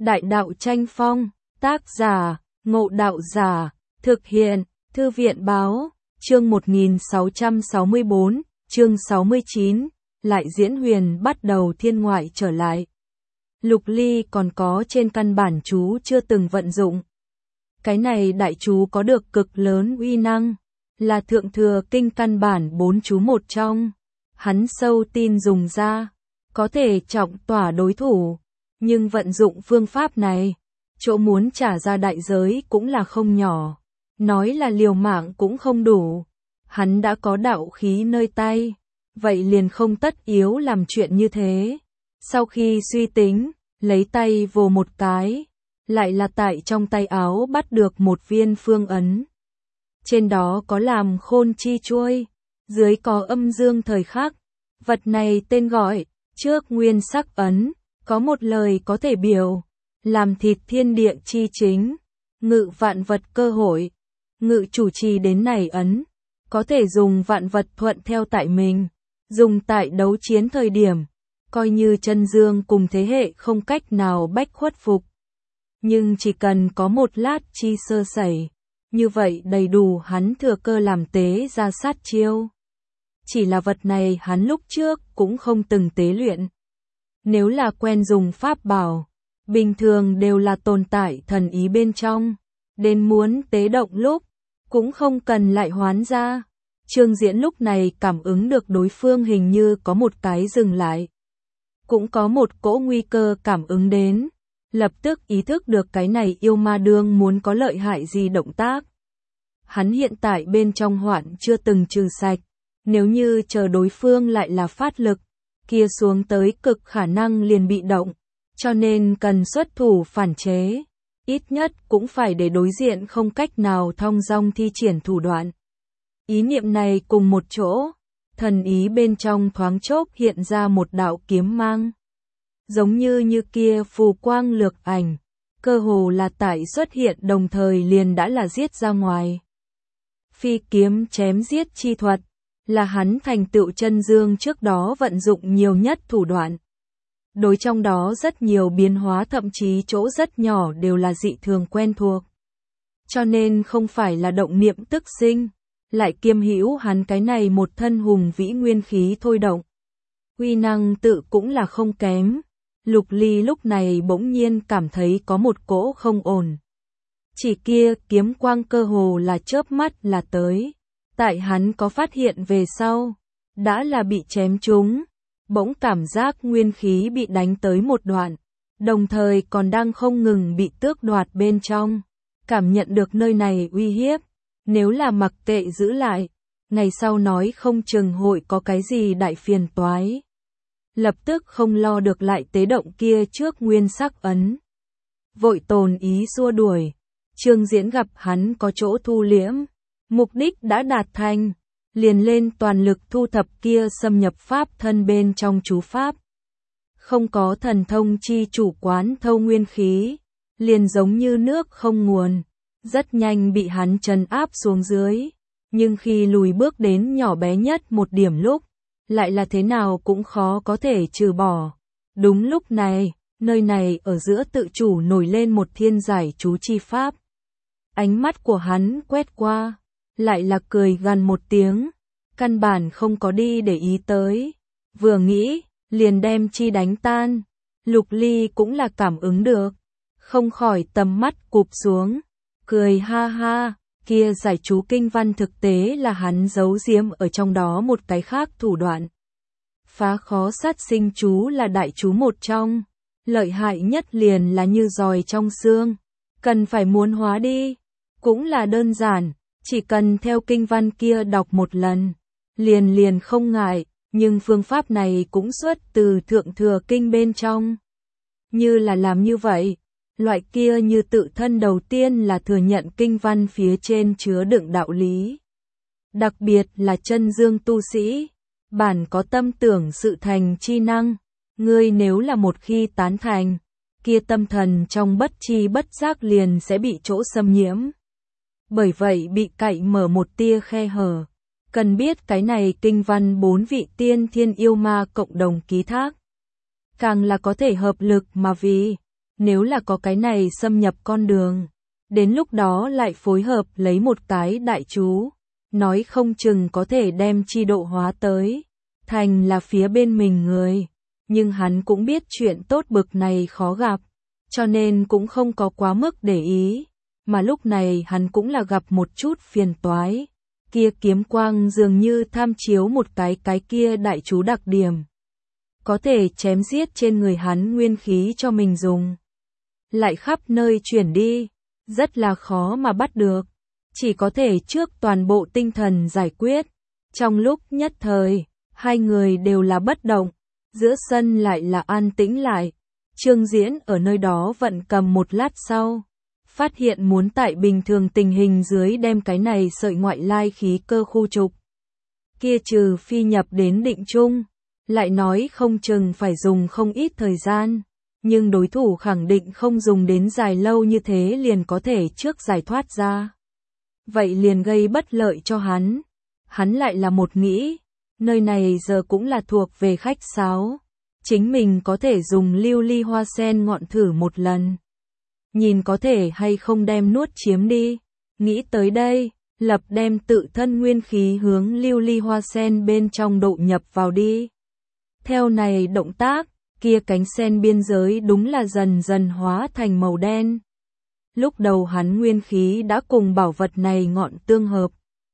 Đại đạo tranh phong, tác giả, Ngộ Đạo Giả, thực hiện, Thư viện báo, chương 1664, chương 69, lại diễn huyền bắt đầu thiên ngoại trở lại. Lục Ly còn có trên căn bản chú chưa từng vận dụng. Cái này đại chú có được cực lớn uy năng, là thượng thừa kinh căn bản 4 chú một trong. Hắn sâu tin dùng ra, có thể trọng tỏa đối thủ, nhưng vận dụng phương pháp này, chỗ muốn trả ra đại giới cũng là không nhỏ. Nói là liều mạng cũng không đủ. Hắn đã có đạo khí nơi tay, vậy liền không tất yếu làm chuyện như thế. Sau khi suy tính, lấy tay vồ một cái, lại là tại trong tay áo bắt được một viên phương ấn. Trên đó có làm khôn chi chuôi, dưới có âm dương thời khắc. Vật này tên gọi, trước nguyên sắc ấn, có một lời có thể biểu, làm thịt thiên địa chi chính, ngự vạn vật cơ hội, ngự chủ trì đến này ấn, có thể dùng vạn vật thuận theo tại mình, dùng tại đấu chiến thời điểm, coi như chân dương cùng thế hệ không cách nào bách khuất phục. Nhưng chỉ cần có một lát chi sơ sẩy, như vậy đầy đủ hắn thừa cơ làm tế ra sát chiêu. Chỉ là vật này hắn lúc trước cũng không từng tế luyện. Nếu là quen dùng pháp bảo, bình thường đều là tồn tại thần ý bên trong, đến muốn tế động lúc, cũng không cần lại hoán ra. Trương Diễn lúc này cảm ứng được đối phương hình như có một cái dừng lại. Cũng có một cỗ nguy cơ cảm ứng đến, lập tức ý thức được cái này yêu ma đương muốn có lợi hại gì động tác. Hắn hiện tại bên trong hoạn chưa từng trừ sạch, nếu như chờ đối phương lại là phát lực, kia xuống tới cực khả năng liền bị động, cho nên cần xuất thủ phản chế, ít nhất cũng phải để đối diện không cách nào thong dong thi triển thủ đoạn. Ý niệm này cùng một chỗ, thần ý bên trong thoáng chốc hiện ra một đạo kiếm mang. Giống như kia phù quang lược ảnh, cơ hồ là tại xuất hiện đồng thời liền đã là giết ra ngoài. Phi kiếm chém giết chi thuật, là hắn thành tựu chân dương trước đó vận dụng nhiều nhất thủ đoạn. Đối trong đó rất nhiều biến hóa thậm chí chỗ rất nhỏ đều là dị thường quen thuộc. Cho nên không phải là động niệm tức sinh, lại kiêm hữu hắn cái này một thân hùng vĩ nguyên khí thôi động. Uy năng tự cũng là không kém. Lục Ly lúc này bỗng nhiên cảm thấy có một cỗ không ổn. Chỉ kia kiếm quang cơ hồ là chớp mắt là tới. Tại hắn có phát hiện về sau, đã là bị chém trúng, bỗng cảm giác nguyên khí bị đánh tới một đoạn, đồng thời còn đang không ngừng bị tước đoạt bên trong, cảm nhận được nơi này uy hiếp, nếu là mặc kệ giữ lại, ngày sau nói không chừng hội có cái gì đại phiền toái. Lập tức không lo được lại tế động kia trước nguyên sắc ấn. Vội tồn ý xua đuổi, Trương Diễn gặp hắn có chỗ thu liễm. Mục đích đã đạt thành, liền lên toàn lực thu thập kia xâm nhập pháp thân bên trong chú pháp. Không có thần thông chi chủ quán thâu nguyên khí, liền giống như nước không nguồn, rất nhanh bị hắn trấn áp xuống dưới. Nhưng khi lùi bước đến nhỏ bé nhất một điểm lúc, lại là thế nào cũng khó có thể trừ bỏ. Đúng lúc này, nơi này ở giữa tự chủ nổi lên một thiên giải chú chi pháp. Ánh mắt của hắn quét qua, lại là cười gần một tiếng, căn bản không có đi để ý tới. Vừa nghĩ, liền đem chi đánh tan. Lục Ly cũng là cảm ứng được, không khỏi tầm mắt cụp xuống, cười ha ha, kia giải chú kinh văn thực tế là hắn giấu giếm ở trong đó một cái khác thủ đoạn. Phá khó sát sinh chú là đại chú một trong, lợi hại nhất liền là như giòi trong xương, cần phải muốn hóa đi, cũng là đơn giản. Chỉ cần theo kinh văn kia đọc một lần, liền không ngại, nhưng phương pháp này cũng xuất từ thượng thừa kinh bên trong. Như là làm như vậy, loại kia như tự thân đầu tiên là thừa nhận kinh văn phía trên chứa đựng đạo lý. Đặc biệt là chân dương tu sĩ, bản có tâm tưởng sự thành chi năng, ngươi nếu là một khi tán thành, kia tâm thần trong bất chi bất giác liền sẽ bị chỗ xâm nhiễm. Bởi vậy bị cậy mở một tia khe hở. Cần biết cái này kinh văn 4 vị tiên thiên yêu ma cộng đồng ký thác. Càng là có thể hợp lực mà vì, Nếu là có cái này xâm nhập con đường, đến lúc đó lại phối hợp lấy một cái đại chú, nói không chừng có thể đem chi độ hóa tới, thành là phía bên mình người. Nhưng hắn cũng biết chuyện tốt bực này khó gặp, cho nên cũng không có quá mức để ý, mà lúc này hắn cũng là gặp một chút phiền toái. Kia kiếm quang dường như tham chiếu một cái kia đại chú đặc điểm, có thể chém giết trên người hắn nguyên khí cho mình dùng, lại khắp nơi chuyển đi, rất là khó mà bắt được, chỉ có thể trước toàn bộ tinh thần giải quyết. Trong lúc nhất thời, hai người đều là bất động, giữa sân lại là an tĩnh lại. Trương Diễn ở nơi đó vận cầm một lát sau, phát hiện muốn tại bình thường tình hình dưới đem cái này sợi ngoại lai khí cơ khu trục. Kia trừ phi nhập đến định trung, lại nói không chừng phải dùng không ít thời gian, nhưng đối thủ khẳng định không dùng đến dài lâu như thế liền có thể trước giải thoát ra. Vậy liền gây bất lợi cho hắn. Hắn lại là một nghĩ, nơi này giờ cũng là thuộc về khách sáo, chính mình có thể dùng lưu ly hoa sen ngọn thử một lần, nhìn có thể hay không đem nuốt chiếm đi. Nghĩ tới đây, lập đem tự thân nguyên khí hướng lưu ly hoa sen bên trong độ nhập vào đi. Theo này động tác, kia cánh sen biên giới đúng là dần dần hóa thành màu đen. Lúc đầu hắn nguyên khí đã cùng bảo vật này ngọn tương hợp,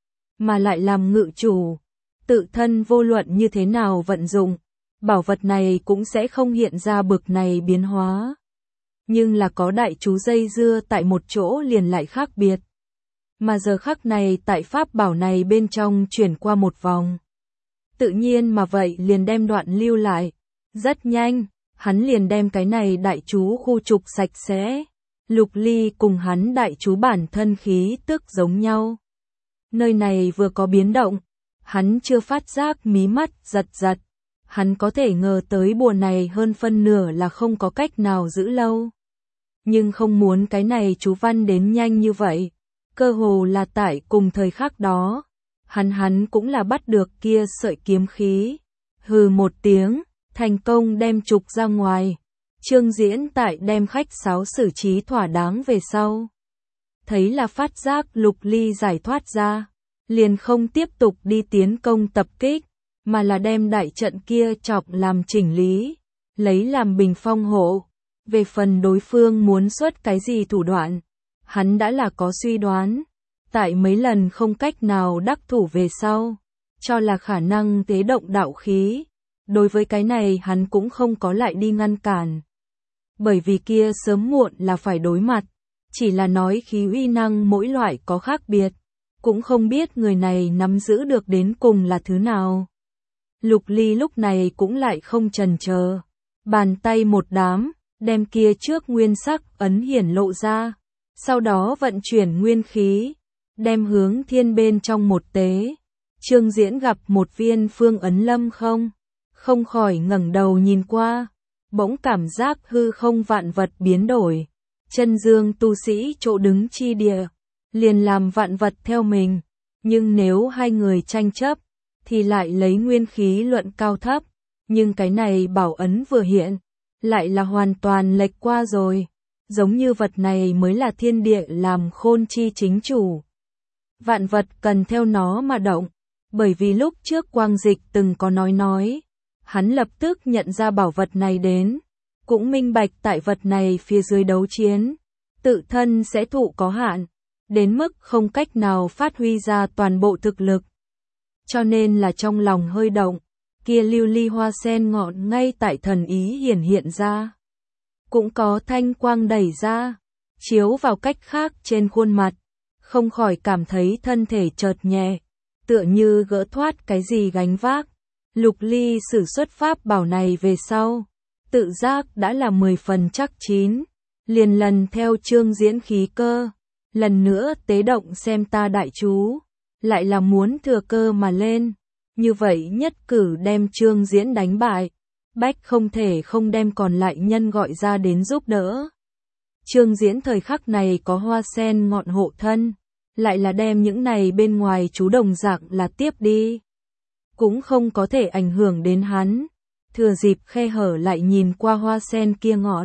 mà lại làm ngự chủ, tự thân vô luận như thế nào vận dụng, bảo vật này cũng sẽ không hiện ra bực này biến hóa. Nhưng là có đại chú dây dưa tại một chỗ liền lại khác biệt. Mà giờ khắc này tại pháp bảo này bên trong chuyển qua một vòng, tự nhiên mà vậy liền đem đoạn lưu lại. Rất nhanh, hắn liền đem cái này đại chú khu trục sạch sẽ. Lục Ly cùng hắn đại chú bản thân khí tức giống nhau. Nơi này vừa có biến động, hắn chưa phát giác mí mắt giật giật. Hắn có thể ngờ tới bùa này hơn phân nửa là không có cách nào giữ lâu. Nhưng không muốn cái này chú văn đến nhanh như vậy. Cơ hồ là tại cùng thời khắc đó. Hắn cũng là bắt được kia sợi kiếm khí. Hừ một tiếng, thành công đem trục ra ngoài. Trương Diễn tại đem khách sáo xử trí thỏa đáng về sau. Thấy là phát giác Lục Ly giải thoát ra, liền không tiếp tục đi tiến công tập kích, mà là đem đại trận kia chọc làm chỉnh lý, lấy làm bình phong hộ. Về phần đối phương muốn xuất cái gì thủ đoạn, hắn đã là có suy đoán, tại mấy lần không cách nào đắc thủ về sau, cho là khả năng tế động đạo khí. Đối với cái này hắn cũng không có lại đi ngăn cản. Bởi vì kia sớm muộn là phải đối mặt, chỉ là nói khí uy năng mỗi loại có khác biệt, cũng không biết người này nắm giữ được đến cùng là thứ nào. Lục Ly lúc này cũng lại không chần chờ, bàn tay một đám, đem kia trước nguyên sắc ấn hiển lộ ra, sau đó vận chuyển nguyên khí, đem hướng thiên bên trong một tế. Trương Diễn gặp một viên phương ấn lâm không khỏi ngẩng đầu nhìn qua, bỗng cảm giác hư không vạn vật biến đổi, chân dương tu sĩ chỗ đứng chi địa, liền làm vạn vật theo mình, nhưng nếu hai người tranh chấp, thì lại lấy nguyên khí luận cao thấp, nhưng cái này bảo ấn vừa hiện, lại là hoàn toàn lệch qua rồi, giống như vật này mới là thiên địa làm khôn chi chính chủ. Vạn vật cần theo nó mà động, bởi vì lúc trước Quang Dịch từng có nói, hắn lập tức nhận ra bảo vật này đến, cũng minh bạch tại vật này phía dưới đấu chiến, tự thân sẽ thụ có hạn, đến mức không cách nào phát huy ra toàn bộ thực lực. Cho nên là trong lòng hơi động, kia lưu ly hoa sen ngọn ngay tại thần ý hiện ra. Cũng có thanh quang đẩy ra, chiếu vào cách khác trên khuôn mặt, không khỏi cảm thấy thân thể chợt nhẹ, tựa như gỡ thoát cái gì gánh vác. Lục Ly sử xuất pháp bảo này về sau, tự giác đã là 10 phần chắc chín, liền lần theo Trương Diễn khí cơ, lần nữa tế động xem ta đại chú, lại là muốn thừa cơ mà lên, như vậy nhất cử đem Trương Diễn đánh bại, bách không thể không đem còn lại nhân gọi ra đến giúp đỡ. Trương Diễn thời khắc này có hoa sen ngọn hộ thân, lại là đem những này bên ngoài chú đồng dạng là tiếp đi, cũng không có thể ảnh hưởng đến hắn. Thừa dịp khe hở lại nhìn qua hoa sen kia ngọn,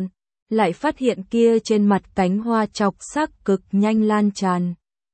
lại phát hiện kia trên mặt cánh hoa chọc sắc cực nhanh lan tràn.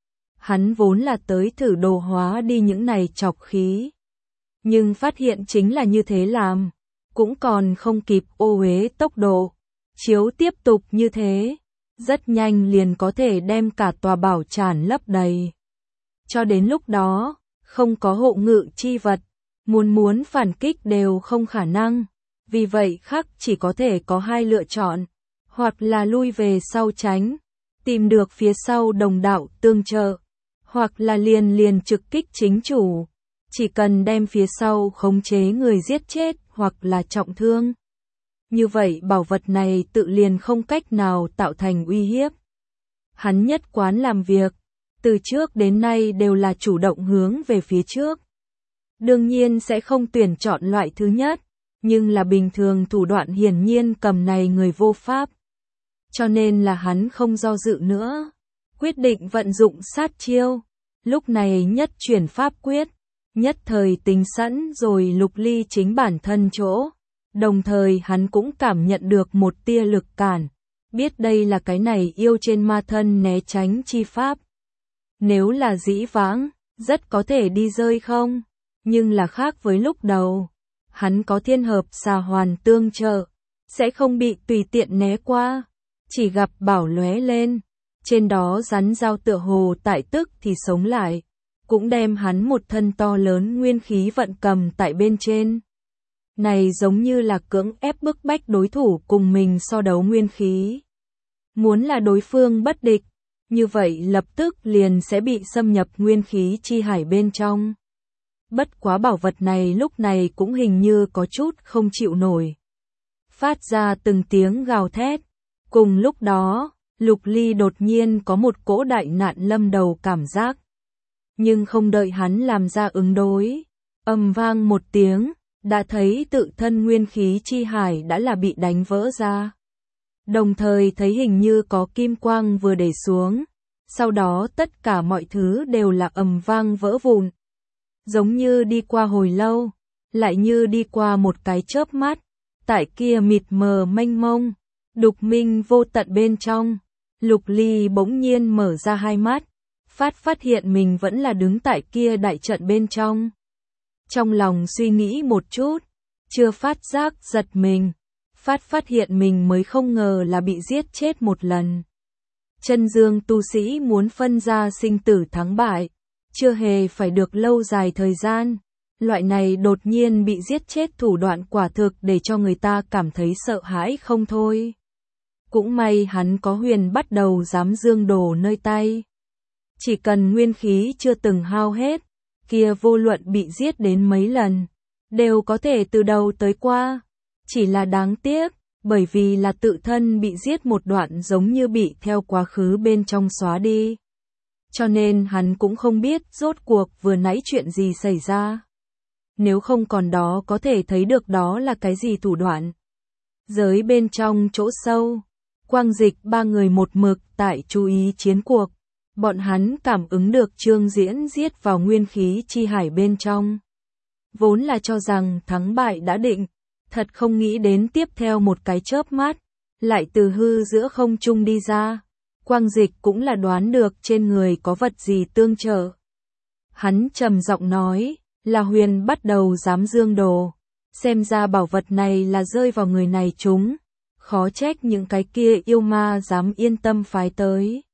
Hắn vốn là tới thử đồ hóa đi những này chọc khí. Nhưng phát hiện chính là như thế làm, cũng còn không kịp ô uế tốc độ. Chiếu tiếp tục như thế, rất nhanh liền có thể đem cả tòa bảo tràn lấp đầy. Cho đến lúc đó, không có hộ ngự chi vật, muốn phản kích đều không khả năng. Vì vậy khắc chỉ có thể có hai lựa chọn, hoặc là lui về sau tránh, tìm được phía sau đồng đạo tương trợ, hoặc là liền trực kích chính chủ, chỉ cần đem phía sau khống chế người giết chết hoặc là trọng thương. Như vậy bảo vật này tự liền không cách nào tạo thành uy hiếp. Hắn nhất quán làm việc, từ trước đến nay đều là chủ động hướng về phía trước. Đương nhiên sẽ không tuyển chọn loại thứ nhất, nhưng là bình thường thủ đoạn hiển nhiên cầm này người vô pháp. Cho nên là hắn không do dự nữa, quyết định vận dụng sát chiêu. Lúc này nhất chuyển pháp quyết, nhất thời tính sẵn rồi Lục Ly chính bản thân chỗ. Đồng thời hắn cũng cảm nhận được một tia lực cản, biết đây là cái này yêu trên ma thân né tránh chi pháp. Nếu là dĩ vãng, rất có thể đi rơi không, nhưng là khác với lúc đầu. Hắn có thiên hợp xà hoàn tương trợ, sẽ không bị tùy tiện né qua, chỉ gặp bảo lóe lên, trên đó rắn dao tựa hồ tại tức thì sống lại, cũng đem hắn một thân to lớn nguyên khí vận cầm tại bên trên. Này giống như là cưỡng ép bức bách đối thủ cùng mình so đấu nguyên khí. Muốn là đối phương bất địch, như vậy lập tức liền sẽ bị xâm nhập nguyên khí chi hải bên trong. Bất quá bảo vật này lúc này cũng hình như có chút không chịu nổi. Phát ra từng tiếng gào thét. Cùng lúc đó, Lục Ly đột nhiên có một cỗ đại nạn lâm đầu cảm giác. Nhưng không đợi hắn làm ra ứng đối, ầm vang một tiếng, đã thấy tự thân nguyên khí chi hải đã là bị đánh vỡ ra. Đồng thời thấy hình như có kim quang vừa để xuống, sau đó tất cả mọi thứ đều là ầm vang vỡ vụn. Giống như đi qua hồi lâu, lại như đi qua một cái chớp mắt, tại kia mịt mờ mênh mông, đục minh vô tận bên trong, Lục Ly bỗng nhiên mở ra hai mắt, phát hiện mình vẫn là đứng tại kia đại trận bên trong. Trong lòng suy nghĩ một chút, chưa phát giác giật mình, phát hiện mình mới không ngờ là bị giết chết một lần. Chân dương tu sĩ muốn phân ra sinh tử thắng bại, chưa hề phải được lâu dài thời gian. Loại này đột nhiên bị giết chết thủ đoạn quả thực để cho người ta cảm thấy sợ hãi không thôi. Cũng may hắn có huyền bắt đầu dám dương đồ nơi tay. Chỉ cần nguyên khí chưa từng hao hết, kia vô luận bị giết đến mấy lần, đều có thể từ đầu tới qua. Chỉ là đáng tiếc, bởi vì là tự thân bị giết một đoạn giống như bị theo quá khứ bên trong xóa đi. Cho nên hắn cũng không biết rốt cuộc vừa nãy chuyện gì xảy ra. Nếu không còn đó có thể thấy được đó là cái gì thủ đoạn. Giới bên trong chỗ sâu, Quang Dịch ba người một mực tại chú ý chiến cuộc. Bọn hắn cảm ứng được Trương Diễn giết vào nguyên khí chi hải bên trong. Vốn là cho rằng thắng bại đã định, thật không nghĩ đến tiếp theo một cái chớp mắt, lại từ hư giữa không trung đi ra. Quang Dịch cũng là đoán được trên người có vật gì tương trợ. Hắn trầm giọng nói, là huyền bắt đầu dám dương đồ. Xem ra bảo vật này là rơi vào người này chúng. Khó trách những cái kia yêu ma dám yên tâm phái tới.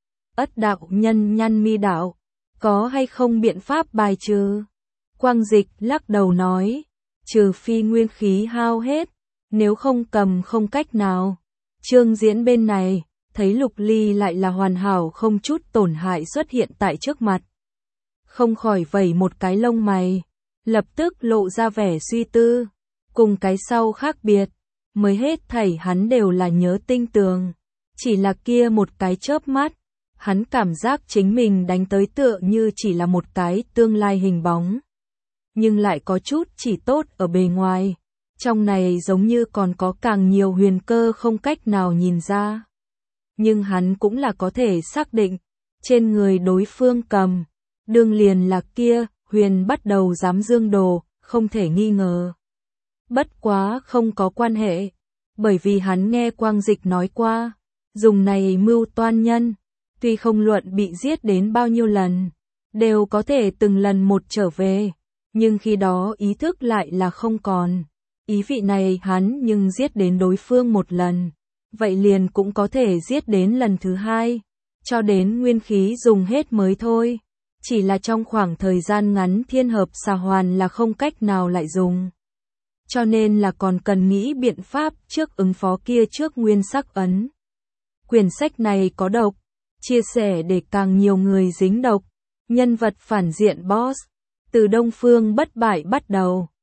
Ất đạo nhân nhăn mi đạo, có hay không biện pháp bài trừ? Quang Dịch lắc đầu nói, trừ phi nguyên khí hao hết, nếu không cầm không cách nào. Trương Diễn bên này, thấy Lục Ly lại là hoàn hảo không chút tổn hại xuất hiện tại trước mặt. Không khỏi vẩy một cái lông mày, lập tức lộ ra vẻ suy tư, cùng cái sau khác biệt, mới hết thảy hắn đều là nhớ tinh tường, chỉ là kia một cái chớp mắt, hắn cảm giác chính mình đánh tới tựa như chỉ là một cái tương lai hình bóng, nhưng lại có chút chỉ tốt ở bề ngoài, trong này giống như còn có càng nhiều huyền cơ không cách nào nhìn ra. Nhưng hắn cũng là có thể xác định, trên người đối phương cầm, đương liền là kia, huyền bắt đầu dám dương đồ, không thể nghi ngờ. Bất quá không có quan hệ, bởi vì hắn nghe Quang Dịch nói qua, dùng này mưu toan nhân, tuy không luận bị giết đến bao nhiêu lần, đều có thể từng lần một trở về, nhưng khi đó ý thức lại là không còn. Ý vị này hắn nhưng giết đến đối phương một lần, vậy liền cũng có thể giết đến lần thứ hai, cho đến nguyên khí dùng hết mới thôi. Chỉ là trong khoảng thời gian ngắn thiên hợp xà hoàn là không cách nào lại dùng. Cho nên là còn cần nghĩ biện pháp trước ứng phó kia trước nguyên sắc ấn. Quyển sách này có độc, chia sẻ để càng nhiều người dính độc. Nhân vật phản diện boss, từ Đông Phương bất bại bắt đầu.